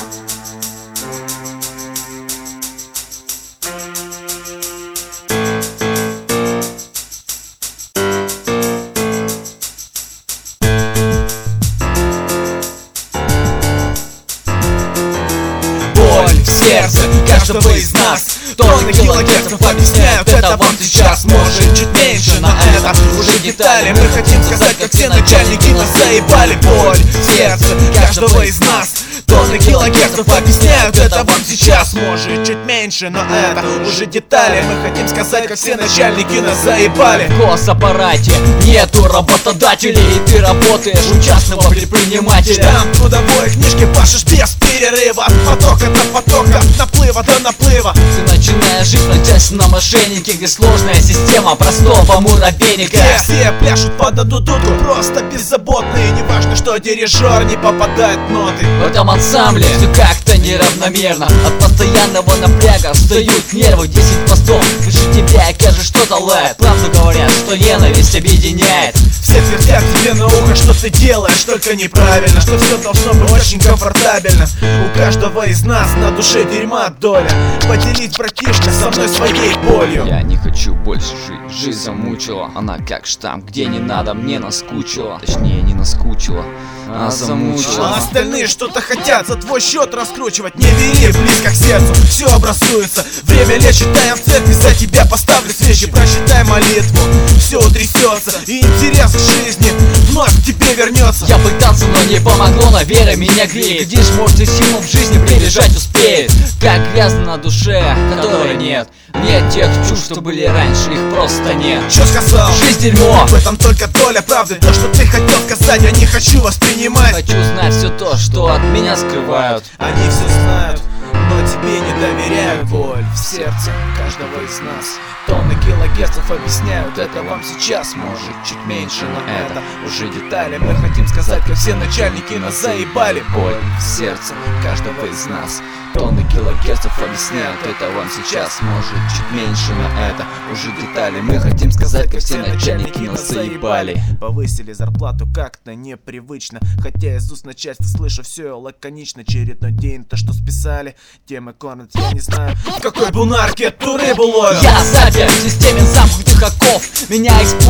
Сердце каждого из нас. Тонны килогерцев объясняют это вам сейчас. Может чуть меньше, но это уже детали. Мы хотим сказать, как все начальники нас заебали. Боль в сердце каждого из нас. Тонны килогерцев объясняют это вам сейчас. Может чуть меньше, но это уже детали. Мы хотим сказать, как все начальники нас заебали. В госаппарате нету работодателей, и ты работаешь у частного предпринимателя. Там трудовой книжки пашешь без перерыва. От потока до потока, от наплыва до наплыва. Ты начинаешь жить на частном мошеннике, где сложная система простого муравейника. Где все пляшут под одну дудку, просто беззаботные. Неважно, что дирижер не попадает в ноты. В этом ансамбле все как-то неравномерно. От постоянного напряга встают нервы. 10 постов выше тебя, и кажется, что-то лает. Правду говорят, что ненависть объединяет. Все твердят тебе на ухо, что ты делаешь только неправильно, что все должно быть очень комфортабельно. У каждого из нас на душе дерьма доля. Поделись, братишка, со мной своей болью. Я не хочу больше жить, жизнь замучила. Она как штамп, где не надо, мне наскучила. Точнее, не наскучила, а замучила. А остальные что-то хотят за твой счет раскручивать. Не бери близко к сердцу, все образуется. Время лечит, дай я в церкви за тебя поставлю свечи. Прочитай молитву, все утрясется. И интерес к жизни вновь к тебе вернется. Я пытался, но не помогло, но вера меня греет. Глядишь, может и силу в жизни прибежать успеет. Как грязно на душе, которой нет. Нет тех чувств, что были раньше, их просто нет. Чё сказал? Жизнь дерьмо. В этом только доля правды. То, что ты хотел сказать, я не хочу воспринимать. Хочу знать все то, что от меня скрывают. Они все знают, но тебе не доверяют. Боль в сердце каждого из нас. Тонны килогерцев объясняют это вам сейчас. Может чуть меньше, но это уже детали. Мы хотим сказать, как все начальники нас заебали. Боль в сердце каждого из нас. Тонны килогерцев объясняют это вам сейчас. Может чуть меньше, но это уже детали. Мы хотим сказать, как все начальники нас заебали. Повысили зарплату как-то непривычно, хотя из уст начальства слышу все лаконично. Очередной день, то что списали, темы кормят, я не знаю, в какой бунарке ту рыбу ловят. Я запер в системе замкнутых оков. Меня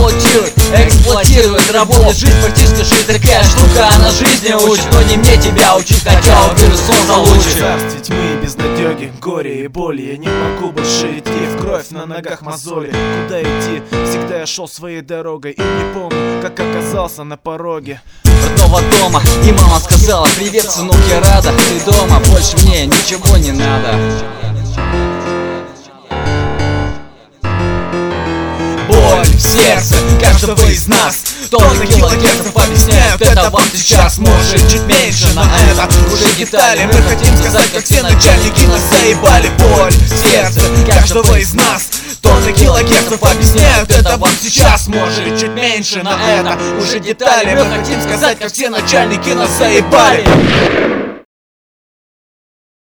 эксплуатирует работает жизнь, практически жизнь такая штука. Она жизни учит, но не мне тебя учить. Хотя уверен, сон получит. Царствие тьмы и безнадеги, горе и боли. Я не могу больше идти, в кровь на ногах мозоли. Куда идти? Всегда я шел своей дорогой и не помню, как оказался на пороге родного дома. И мама сказала: привет, сынок, я рада, ты дома, больше мне ничего не надо. Боль в сердце каждого из нас. Тонны килогерцев объясняют это вам сейчас. Может чуть меньше, но это уже детали. Мы хотим сказать, как все начальники нас заебали. Боль в сердце каждого из нас. Тонны килогерцев объясняют это вам сейчас. Может чуть меньше, но это уже детали. Мы хотим сказать, как все начальники нас заебали.